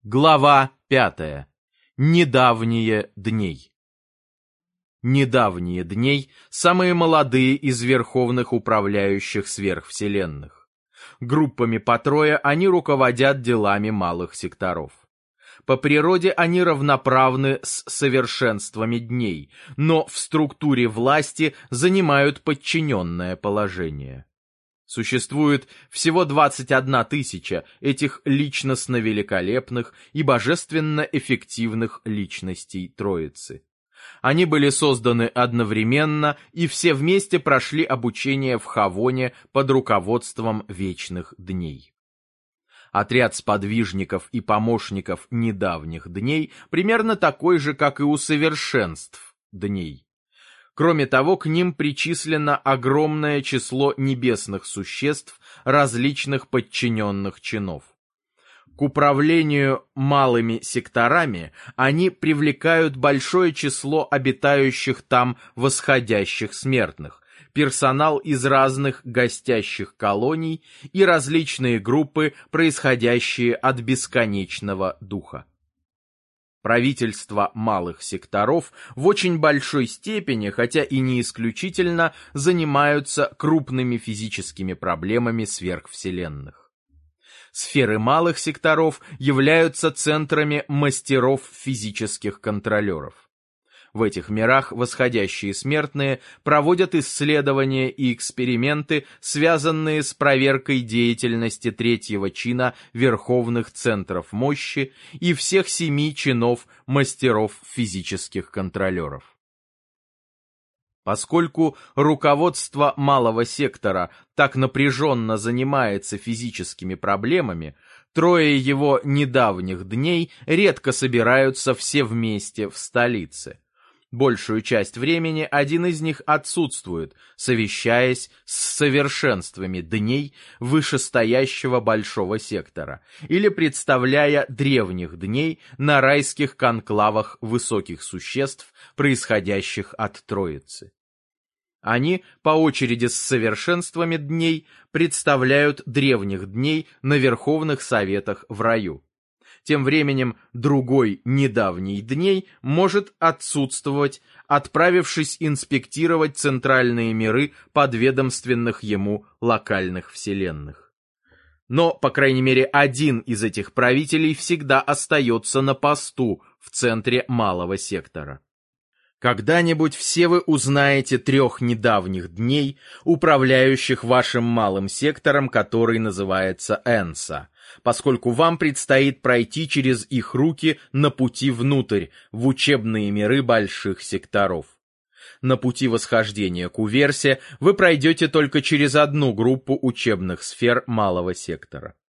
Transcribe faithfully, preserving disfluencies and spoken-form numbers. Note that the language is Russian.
Глава пятая. Недавние дней. Недавние дней – самые молодые из верховных управляющих сверхвселенных. Группами по трое они руководят делами малых секторов. По природе они равноправны с совершенствами дней, но в структуре власти занимают подчиненное положение. Существует всего двадцать одна тысяча этих личностно великолепных и божественно эффективных личностей Троицы. Они были созданы одновременно и все вместе прошли обучение в Хавоне под руководством Вечных Дней. Отряд сподвижников и помощников Недавних Дней примерно такой же, как и у Совершенств Дней. Кроме того, к ним причислено огромное число небесных существ различных подчиненных чинов. К управлению малыми секторами они привлекают большое число обитающих там восходящих смертных, персонал из разных гостящих колоний и различные группы, происходящие от бесконечного духа. Правительства малых секторов в очень большой степени, хотя и не исключительно, занимаются крупными физическими проблемами сверхвселенных. Сферы малых секторов являются центрами мастеров физических контролеров. В этих мирах восходящие смертные проводят исследования и эксперименты, связанные с проверкой деятельности третьего чина верховных центров мощи и всех семи чинов мастеров физических контролеров. Поскольку руководство малого сектора так напряженно занимается физическими проблемами, трое его недавних дней редко собираются все вместе в столице. Большую часть времени один из них отсутствует, совещаясь с совершенствами дней вышестоящего большого сектора или представляя древних дней на райских конклавах высоких существ, происходящих от Троицы. Они по очереди с совершенствами дней представляют древних дней на верховных советах в раю. Тем временем другой недавний дней может отсутствовать, отправившись инспектировать центральные миры подведомственных ему локальных вселенных. Но, по крайней мере, один из этих правителей всегда остается на посту в центре малого сектора. Когда-нибудь все вы узнаете трех недавних дней, управляющих вашим малым сектором, который называется Энса, поскольку вам предстоит пройти через их руки на пути внутрь, в учебные миры больших секторов. На пути восхождения к Уверсе вы пройдете только через одну группу учебных сфер малого сектора.